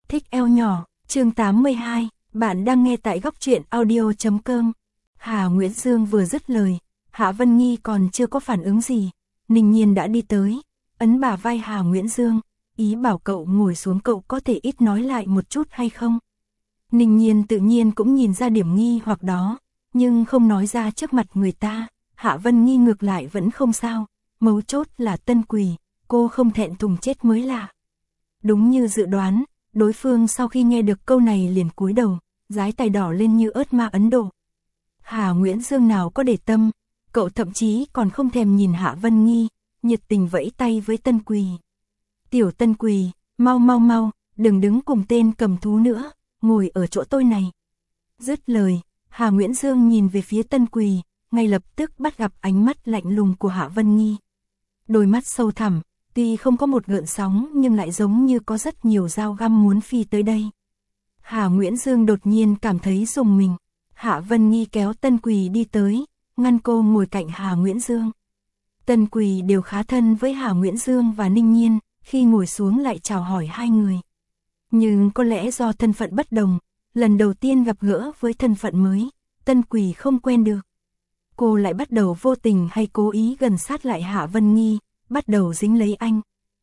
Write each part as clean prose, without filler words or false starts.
Thích eo nhỏ, chương 82, bạn đang nghe tại góc truyện audio.com. Hà Nguyễn Dương vừa dứt lời, Hạ Vân Nghi còn chưa có phản ứng gì. Ninh Nhiên đã đi tới, ấn bả vai Hà Nguyễn Dương, ý bảo cậu ngồi xuống, cậu có thể ít nói lại một chút hay không? Ninh Nhiên tự nhiên cũng nhìn ra điểm nghi hoặc đó, nhưng không nói ra trước mặt người ta. Hạ Vân Nghi ngược lại vẫn không sao, mấu chốt là Tân Quỳ, cô không thẹn thùng chết mới lạ. Đúng như dự đoán, đối phương sau khi nghe được câu này liền cúi đầu, dái tay đỏ lên như ớt ma Ấn Độ. Hà Nguyễn Dương nào có để tâm, cậu thậm chí còn không thèm nhìn Hạ Vân Nghi, nhiệt tình vẫy tay với Tân Quỳ. Tiểu Tân Quỳ, mau, đừng đứng cùng tên cầm thú nữa, ngồi ở chỗ tôi này. Dứt lời, Hà Nguyễn Dương nhìn về phía Tân Quỳ, ngay lập tức bắt gặp ánh mắt lạnh lùng của Hạ Vân Nghi. Đôi mắt sâu thẳm, tuy không có một gợn sóng nhưng lại giống như có rất nhiều dao găm muốn phi tới đây. Hà Nguyễn Dương đột nhiên cảm thấy rùng mình. Hạ Vân Nghi kéo Tân Quỳ đi tới, ngăn cô ngồi cạnh Hà Nguyễn Dương. Tân Quỳ đều khá thân với Hà Nguyễn Dương và Ninh Nhiên, khi ngồi xuống lại chào hỏi hai người. Nhưng có lẽ do thân phận bất đồng, lần đầu tiên gặp gỡ với thân phận mới, Tân Quỳ không quen được. Cô lại bắt đầu vô tình hay cố ý gần sát lại Hạ Vân Nghi, bắt đầu dính lấy anh.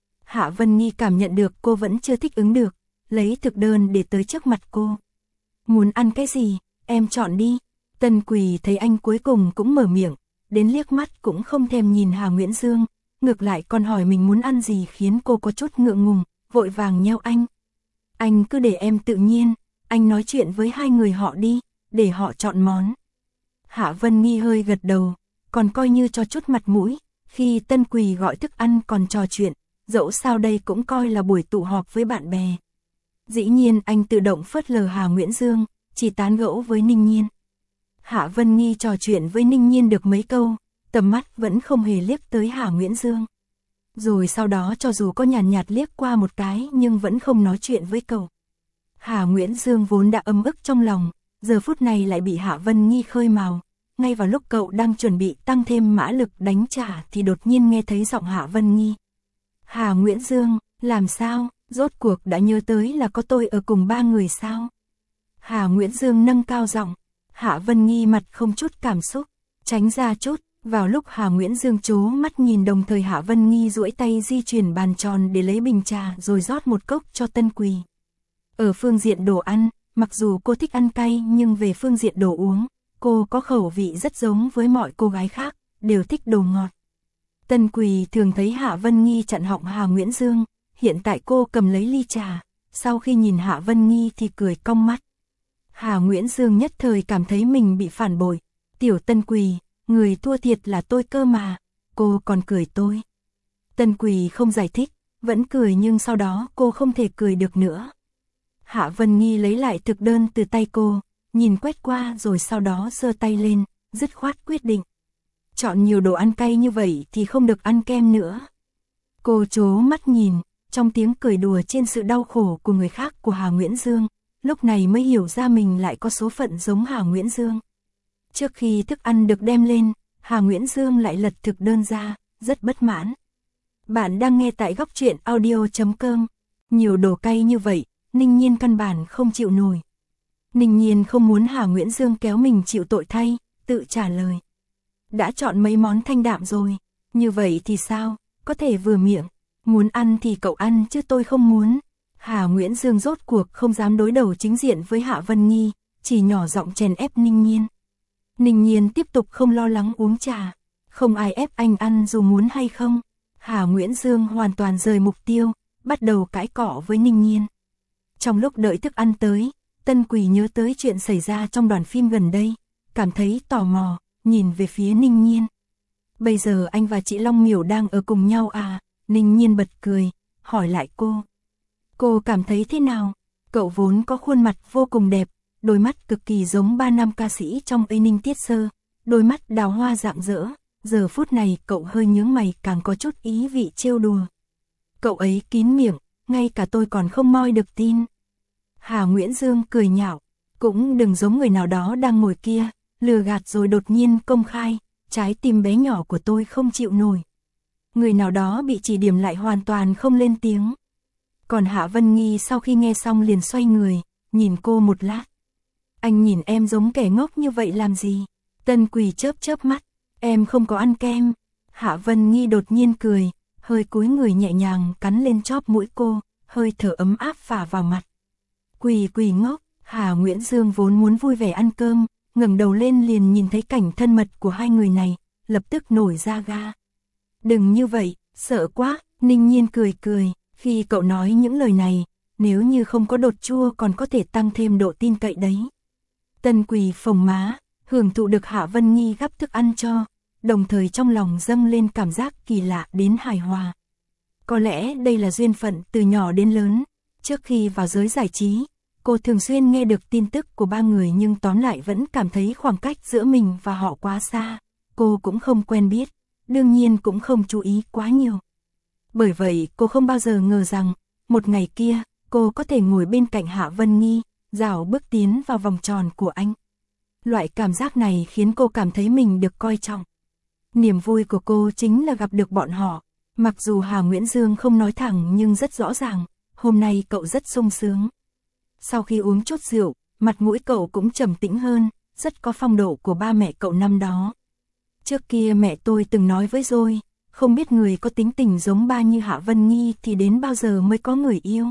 Hạ Vân Nghi cảm nhận được cô vẫn chưa thích ứng được, lấy thực đơn để tới trước mặt cô. Muốn ăn cái gì, em chọn đi. Tân Quỳ thấy anh cuối cùng cũng mở miệng, đến liếc mắt cũng không thèm nhìn Hà Nguyễn Dương, ngược lại còn hỏi mình muốn ăn gì khiến cô có chút ngượng ngùng, vội vàng nheo anh. Anh cứ để em tự nhiên, anh nói chuyện với hai người họ đi, để họ chọn món. Hạ Vân Nghi hơi gật đầu, còn coi như cho chút mặt mũi, khi Tân Quỳ gọi thức ăn còn trò chuyện, dẫu sao đây cũng coi là buổi tụ họp với bạn bè. Dĩ nhiên anh tự động phớt lờ Hà Nguyễn Dương, chỉ tán gẫu với Ninh Nhiên. Hạ Vân Nghi trò chuyện với Ninh Nhiên được mấy câu, tầm mắt vẫn không hề liếc tới Hà Nguyễn Dương. Rồi sau đó cho dù có nhàn nhạt liếc qua một cái nhưng vẫn không nói chuyện với cậu. Hà Nguyễn Dương vốn đã ấm ức trong lòng, giờ phút này lại bị Hạ Vân Nghi khơi mào. Ngay vào lúc cậu đang chuẩn bị tăng thêm mã lực đánh trả thì đột nhiên nghe thấy giọng Hạ Vân Nghi. Hà Nguyễn Dương, làm sao, rốt cuộc đã nhớ tới là có tôi ở cùng ba người sao? Hà Nguyễn Dương nâng cao giọng. Hạ Vân Nghi mặt không chút cảm xúc, tránh ra chút. Vào lúc Hà Nguyễn Dương trố mắt nhìn, đồng thời Hạ Vân Nghi duỗi tay di chuyển bàn tròn để lấy bình trà rồi rót một cốc cho Tân Quỳ. Ở phương diện đồ ăn, mặc dù cô thích ăn cay nhưng về phương diện đồ uống, cô có khẩu vị rất giống với mọi cô gái khác, đều thích đồ ngọt. Tân Quỳ thường thấy Hạ Vân Nghi chặn họng Hà Nguyễn Dương, hiện tại cô cầm lấy ly trà, sau khi nhìn Hạ Vân Nghi thì cười cong mắt. Hà Nguyễn Dương nhất thời cảm thấy mình bị phản bội. Tiểu Tân Quỳ, người thua thiệt là tôi cơ mà, cô còn cười tôi. Tân Quỳ không giải thích, vẫn cười nhưng sau đó cô không thể cười được nữa. Hạ Vân Nghi lấy lại thực đơn từ tay cô, nhìn quét qua rồi sau đó giơ tay lên, dứt khoát quyết định. Chọn nhiều đồ ăn cay như vậy thì không được ăn kem nữa. Cô trố mắt nhìn, trong tiếng cười đùa trên sự đau khổ của người khác của Hà Nguyễn Dương, lúc này mới hiểu ra mình lại có số phận giống Hà Nguyễn Dương. Trước khi thức ăn được đem lên, Hà Nguyễn Dương lại lật thực đơn ra, rất bất mãn. Bạn đang nghe tại góc truyện audio.com. Nhiều đồ cay như vậy, Ninh Nhiên căn bản không chịu nổi. Ninh Nhiên không muốn Hà Nguyễn Dương kéo mình chịu tội thay, tự trả lời. Đã chọn mấy món thanh đạm rồi, như vậy thì sao, có thể vừa miệng, muốn ăn thì cậu ăn chứ tôi không muốn. Hà Nguyễn Dương rốt cuộc không dám đối đầu chính diện với Hạ Vân Nghi, chỉ nhỏ giọng chèn ép Ninh Nhiên. Ninh Nhiên tiếp tục không lo lắng uống trà, không ai ép anh ăn dù muốn hay không. Hà Nguyễn Dương hoàn toàn rời mục tiêu, bắt đầu cãi cọ với Ninh Nhiên. Trong lúc đợi thức ăn tới, Tân Quỳ nhớ tới chuyện xảy ra trong đoàn phim gần đây, cảm thấy tò mò, nhìn về phía Ninh Nhiên. Bây giờ anh và chị Long Miểu đang ở cùng nhau à? Ninh Nhiên bật cười, hỏi lại cô. Cô cảm thấy thế nào? Cậu vốn có khuôn mặt vô cùng đẹp, đôi mắt cực kỳ giống 3 nam ca sĩ trong A Ninh Tiết Sơ, đôi mắt đào hoa rạng rỡ, giờ phút này cậu hơi nhướng mày càng có chút ý vị trêu đùa. Cậu ấy kín miệng, ngay cả tôi còn không moi được tin. Hà Nguyễn Dương cười nhạo, cũng đừng giống người nào đó đang ngồi kia, lừa gạt rồi đột nhiên công khai, trái tim bé nhỏ của tôi không chịu nổi. Người nào đó bị chỉ điểm lại hoàn toàn không lên tiếng. Còn Hạ Vân Nghi sau khi nghe xong liền xoay người, nhìn cô một lát. Anh nhìn em giống kẻ ngốc như vậy làm gì? Tân Quỳ chớp chớp mắt, em không có ăn kem. Hạ Vân Nghi đột nhiên cười, hơi cúi người nhẹ nhàng cắn lên chóp mũi cô, hơi thở ấm áp phả vào mặt. Quỳ ngốc. Hà Nguyễn Dương vốn muốn vui vẻ ăn cơm, ngẩng đầu lên liền nhìn thấy cảnh thân mật của hai người này, lập tức nổi da gà. Đừng như vậy, sợ quá. Ninh Nhiên cười cười, khi cậu nói những lời này, nếu như không có đột chua còn có thể tăng thêm độ tin cậy đấy. Tân Quỳ phồng má, hưởng thụ được Hạ Vân Nghi gắp thức ăn cho, đồng thời trong lòng dâng lên cảm giác kỳ lạ đến hài hòa. Có lẽ đây là duyên phận từ nhỏ đến lớn, trước khi vào giới giải trí, cô thường xuyên nghe được tin tức của ba người nhưng tóm lại vẫn cảm thấy khoảng cách giữa mình và họ quá xa, cô cũng không quen biết, đương nhiên cũng không chú ý quá nhiều. Bởi vậy cô không bao giờ ngờ rằng, một ngày kia, cô có thể ngồi bên cạnh Hạ Vân Nghi, rảo bước tiến vào vòng tròn của anh. Loại cảm giác này khiến cô cảm thấy mình được coi trọng. Niềm vui của cô chính là gặp được bọn họ, mặc dù Hà Nguyễn Dương không nói thẳng nhưng rất rõ ràng, hôm nay cậu rất sung sướng. Sau khi uống chút rượu, mặt mũi cậu cũng trầm tĩnh hơn, rất có phong độ của ba mẹ cậu năm đó. Trước kia mẹ tôi từng nói với tôi, không biết người có tính tình giống ba như Hạ Vân Nghi thì đến bao giờ mới có người yêu.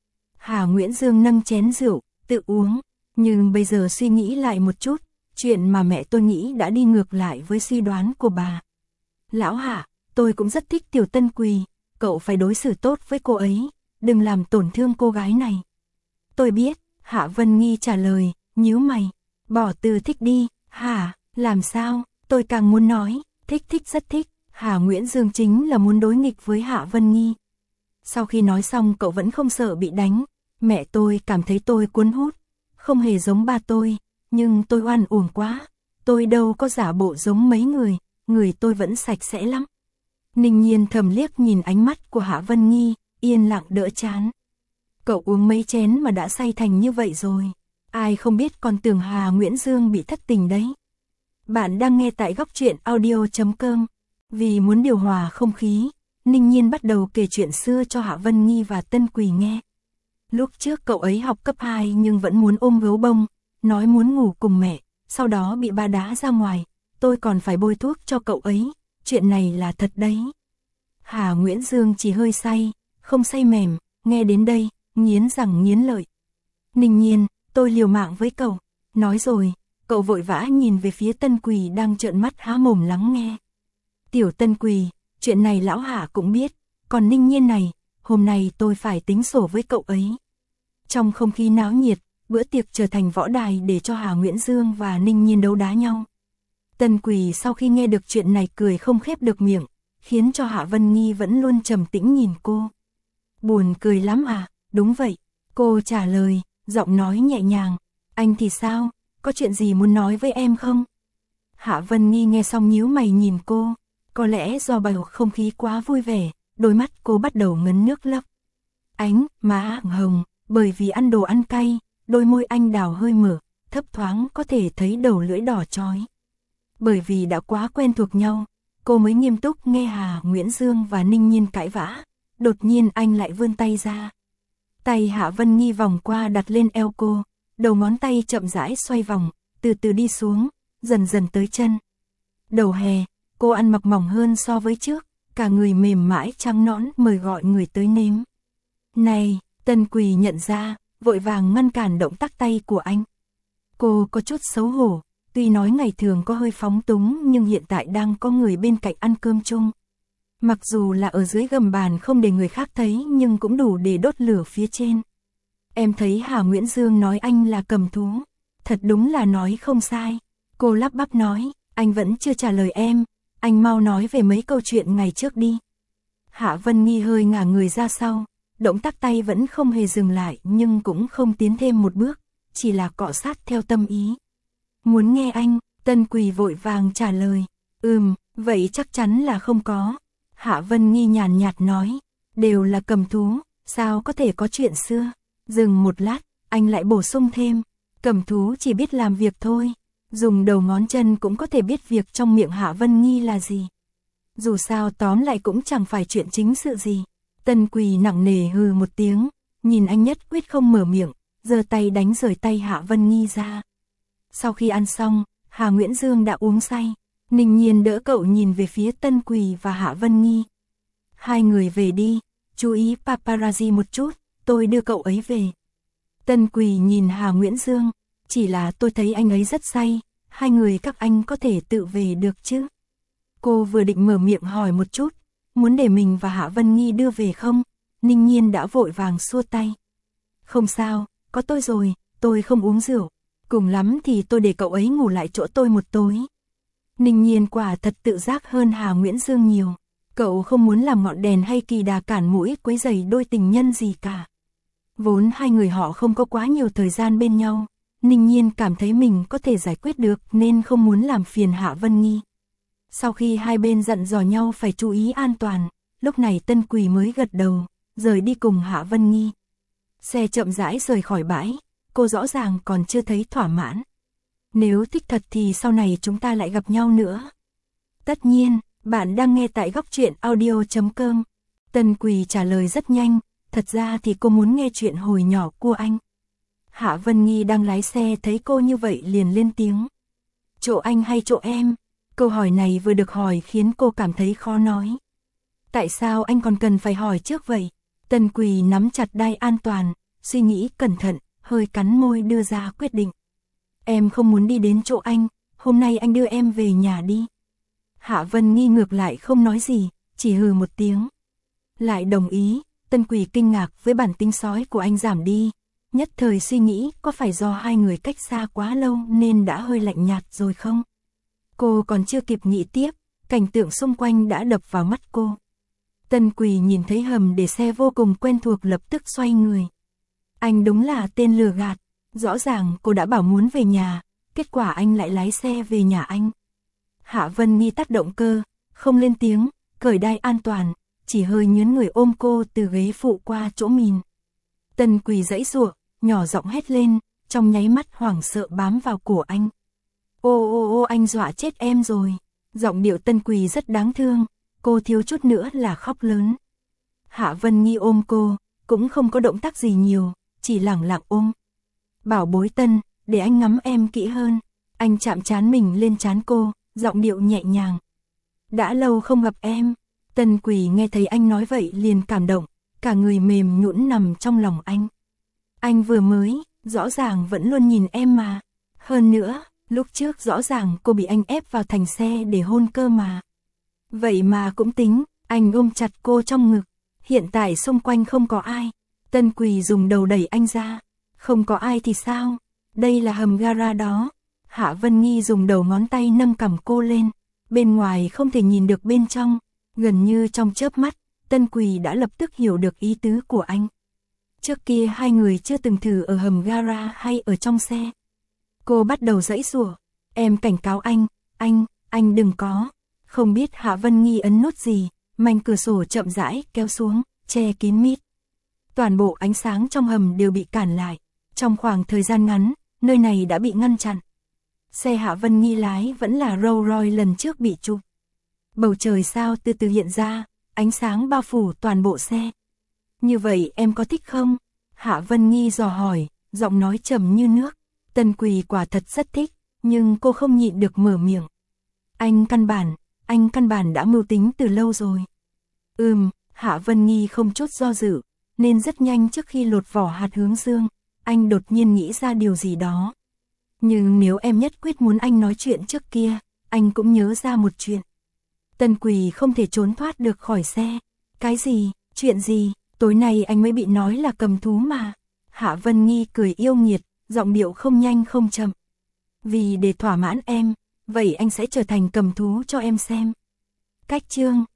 Hà Nguyễn Dương nâng chén rượu, tự uống, nhưng bây giờ suy nghĩ lại một chút, chuyện mà mẹ tôi nghĩ đã đi ngược lại với suy đoán của bà. Lão Hạ, tôi cũng rất thích Tiểu Tân Quỳ, cậu phải đối xử tốt với cô ấy, đừng làm tổn thương cô gái này. Tôi biết, Hạ Vân Nghi trả lời, nhíu mày, bỏ từ thích đi. Hả, làm sao? Tôi càng muốn nói, thích rất thích. Hà Nguyễn Dương chính là muốn đối nghịch với Hạ Vân Nghi. Sau khi nói xong cậu vẫn không sợ bị đánh. Mẹ tôi cảm thấy tôi cuốn hút, không hề giống ba tôi, nhưng tôi oan uổng quá. Tôi đâu có giả bộ giống mấy người tôi vẫn sạch sẽ lắm. Ninh Nhiên thầm liếc nhìn ánh mắt của Hạ Vân Nghi, yên lặng đỡ chán. Cậu uống mấy chén mà đã say thành như vậy rồi. Ai không biết còn tưởng Hà Nguyễn Dương bị thất tình đấy. Bạn đang nghe tại Góc Truyện Audio.com. Vì muốn điều hòa không khí, Ninh Nhiên bắt đầu kể chuyện xưa cho Hạ Vân Nghi và Tân Quỳ nghe. Lúc trước cậu ấy học cấp 2 nhưng vẫn muốn ôm gấu bông, nói muốn ngủ cùng mẹ, sau đó bị ba đá ra ngoài, tôi còn phải bôi thuốc cho cậu ấy, chuyện này là thật đấy. Hà Nguyễn Dương chỉ hơi say, không say mềm, nghe đến đây, nghiến răng nghiến lợi. Ninh Nhiên, tôi liều mạng với cậu, nói rồi, cậu vội vã nhìn về phía Tân Quỳ đang trợn mắt há mồm lắng nghe. Tiểu Tân Quỳ, chuyện này lão Hạ cũng biết, còn Ninh Nhiên này, hôm nay tôi phải tính sổ với cậu ấy. Trong không khí náo nhiệt, bữa tiệc trở thành võ đài để cho Hà Nguyễn Dương và Ninh Nhiên đấu đá nhau. Tân Quỳ sau khi nghe được chuyện này cười không khép được miệng, khiến cho Hạ Vân Nghi vẫn luôn trầm tĩnh nhìn cô. Buồn cười lắm à, đúng vậy, cô trả lời, giọng nói nhẹ nhàng, anh thì sao, có chuyện gì muốn nói với em không? Hạ Vân Nghi nghe xong nhíu mày nhìn cô, có lẽ do bầu không khí quá vui vẻ, đôi mắt cô bắt đầu ngấn nước lấp. Ánh má hồng, bởi vì ăn đồ ăn cay, đôi môi anh đào hơi mở, thấp thoáng có thể thấy đầu lưỡi đỏ chói. Bởi vì đã quá quen thuộc nhau, cô mới nghiêm túc nghe Hà Nguyễn Dương và Ninh Nhiên cãi vã, đột nhiên anh lại vươn tay ra. Tay Hạ Vân Nghi vòng qua đặt lên eo cô, đầu ngón tay chậm rãi xoay vòng, từ từ đi xuống, dần dần tới chân. Đầu hè, cô ăn mặc mỏng hơn so với trước, cả người mềm mại trắng nõn mời gọi người tới nếm. Này, Tân Quỳ nhận ra, vội vàng ngăn cản động tác tay của anh. Cô có chút xấu hổ, tuy nói ngày thường có hơi phóng túng nhưng hiện tại đang có người bên cạnh ăn cơm chung. Mặc dù là ở dưới gầm bàn không để người khác thấy nhưng cũng đủ để đốt lửa phía trên. Em thấy Hà Nguyễn Dương nói anh là cầm thú, thật đúng là nói không sai. Cô lắp bắp nói, anh vẫn chưa trả lời em, anh mau nói về mấy câu chuyện ngày trước đi. Hạ Vân Nghi hơi ngả người ra sau, động tác tay vẫn không hề dừng lại nhưng cũng không tiến thêm một bước, chỉ là cọ sát theo tâm ý. Muốn nghe anh, Tân Quỳ vội vàng trả lời, vậy chắc chắn là không có. Hạ Vân Nghi nhàn nhạt nói, đều là cầm thú, sao có thể có chuyện xưa. Dừng một lát, anh lại bổ sung thêm, cầm thú chỉ biết làm việc thôi, dùng đầu ngón chân cũng có thể biết việc trong miệng Hạ Vân Nghi là gì. Dù sao tóm lại cũng chẳng phải chuyện chính sự gì. Tân Quỳ nặng nề hừ một tiếng, nhìn anh nhất quyết không mở miệng, giơ tay đánh rời tay Hạ Vân Nghi ra. Sau khi ăn xong, Hà Nguyễn Dương đã uống say, Ninh Nhiên đỡ cậu nhìn về phía Tân Quỳ và Hạ Vân Nghi. Hai người về đi, chú ý paparazzi một chút, tôi đưa cậu ấy về. Tân Quỳ nhìn Hà Nguyễn Dương, chỉ là tôi thấy anh ấy rất say, hai người các anh có thể tự về được chứ? Cô vừa định mở miệng hỏi một chút, muốn để mình và Hạ Vân Nghi đưa về không? Ninh Nhiên đã vội vàng xua tay. Không sao, có tôi rồi, tôi không uống rượu, cùng lắm thì tôi để cậu ấy ngủ lại chỗ tôi một tối. Ninh Nhiên quả thật tự giác hơn Hà Nguyễn Dương nhiều, cậu không muốn làm ngọn đèn hay kỳ đà cản mũi quấy rầy đôi tình nhân gì cả. Vốn hai người họ không có quá nhiều thời gian bên nhau, Ninh Nhiên cảm thấy mình có thể giải quyết được nên không muốn làm phiền Hạ Vân Nghi. Sau khi hai bên dặn dò nhau phải chú ý an toàn, lúc này Tân Quỳ mới gật đầu, rời đi cùng Hạ Vân Nghi. Xe chậm rãi rời khỏi bãi, cô rõ ràng còn chưa thấy thỏa mãn. Nếu thích thật thì sau này chúng ta lại gặp nhau nữa. Tất nhiên, bạn đang nghe tại góc truyện audio.com. Tân Quỳ trả lời rất nhanh, thật ra thì cô muốn nghe chuyện hồi nhỏ của anh. Hạ Vân Nghi đang lái xe thấy cô như vậy liền lên tiếng. Chỗ anh hay chỗ em? Câu hỏi này vừa được hỏi khiến cô cảm thấy khó nói. Tại sao anh còn cần phải hỏi trước vậy? Tân Quỳ nắm chặt đai an toàn, suy nghĩ cẩn thận, hơi cắn môi đưa ra quyết định. Em không muốn đi đến chỗ anh, hôm nay anh đưa em về nhà đi. Hạ Vân Nghi ngược lại không nói gì, chỉ hừ một tiếng. Lại đồng ý, Tân Quỳ kinh ngạc với bản tính sói của anh giảm đi. Nhất thời suy nghĩ có phải do hai người cách xa quá lâu nên đã hơi lạnh nhạt rồi không? Cô còn chưa kịp nghĩ tiếp, cảnh tượng xung quanh đã đập vào mắt cô. Tân Quỳ nhìn thấy hầm để xe vô cùng quen thuộc lập tức xoay người. Anh đúng là tên lừa gạt, rõ ràng cô đã bảo muốn về nhà, kết quả anh lại lái xe về nhà anh. Hạ Vân Nghi tắt động cơ, không lên tiếng, cởi đai an toàn, chỉ hơi nhướn người ôm cô từ ghế phụ qua chỗ mìn. Tân Quỳ giãy giụa, nhỏ giọng hét lên, trong nháy mắt hoảng sợ bám vào cổ anh. Ô anh dọa chết em rồi. Giọng điệu Tân Quỳ rất đáng thương, cô thiếu chút nữa là khóc lớn. Hạ Vân Nghi ôm cô, cũng không có động tác gì nhiều, chỉ lẳng lặng ôm. Bảo bối Tân, để anh ngắm em kỹ hơn. Anh chạm trán mình lên trán cô, giọng điệu nhẹ nhàng. Đã lâu không gặp em. Tân Quỳ nghe thấy anh nói vậy liền cảm động, cả người mềm nhũn nằm trong lòng anh. Anh vừa mới, rõ ràng vẫn luôn nhìn em mà. Hơn nữa, lúc trước rõ ràng cô bị anh ép vào thành xe để hôn cơ mà. Vậy mà cũng tính, anh ôm chặt cô trong ngực. Hiện tại xung quanh không có ai. Tân Quỳ dùng đầu đẩy anh ra. Không có ai thì sao? Đây là hầm gara đó. Hạ Vân Nghi dùng đầu ngón tay nâng cằm cô lên. Bên ngoài không thể nhìn được bên trong. Gần như trong chớp mắt, Tân Quỳ đã lập tức hiểu được ý tứ của anh. Trước kia hai người chưa từng thử ở hầm gara hay ở trong xe. Cô bắt đầu giãy giụa. Em cảnh cáo anh đừng có. Không biết Hạ Vân Nghi ấn nút gì, mảnh cửa sổ chậm rãi kéo xuống, che kín mít. Toàn bộ ánh sáng trong hầm đều bị cản lại. Trong khoảng thời gian ngắn, nơi này đã bị ngăn chặn. Xe Hạ Vân Nghi lái vẫn là Rolls Royce lần trước bị chụp. Bầu trời sao từ từ hiện ra, ánh sáng bao phủ toàn bộ xe. Như vậy em có thích không? Hạ Vân Nghi dò hỏi, giọng nói trầm như nước. Tân Quỳ quả thật rất thích, nhưng cô không nhịn được mở miệng. Anh căn bản đã mưu tính từ lâu rồi. Hạ Vân Nghi không chút do dự, nên rất nhanh trước khi lột vỏ hạt hướng dương, anh đột nhiên nghĩ ra điều gì đó. Nhưng nếu em nhất quyết muốn anh nói chuyện trước kia, anh cũng nhớ ra một chuyện. Tân Quỳ không thể trốn thoát được khỏi xe. Cái gì, chuyện gì, tối nay anh mới bị nói là cầm thú mà. Hạ Vân Nghi cười yêu nghiệt, giọng điệu không nhanh không chậm. Vì để thỏa mãn em, vậy anh sẽ trở thành cầm thú cho em xem. Cách chương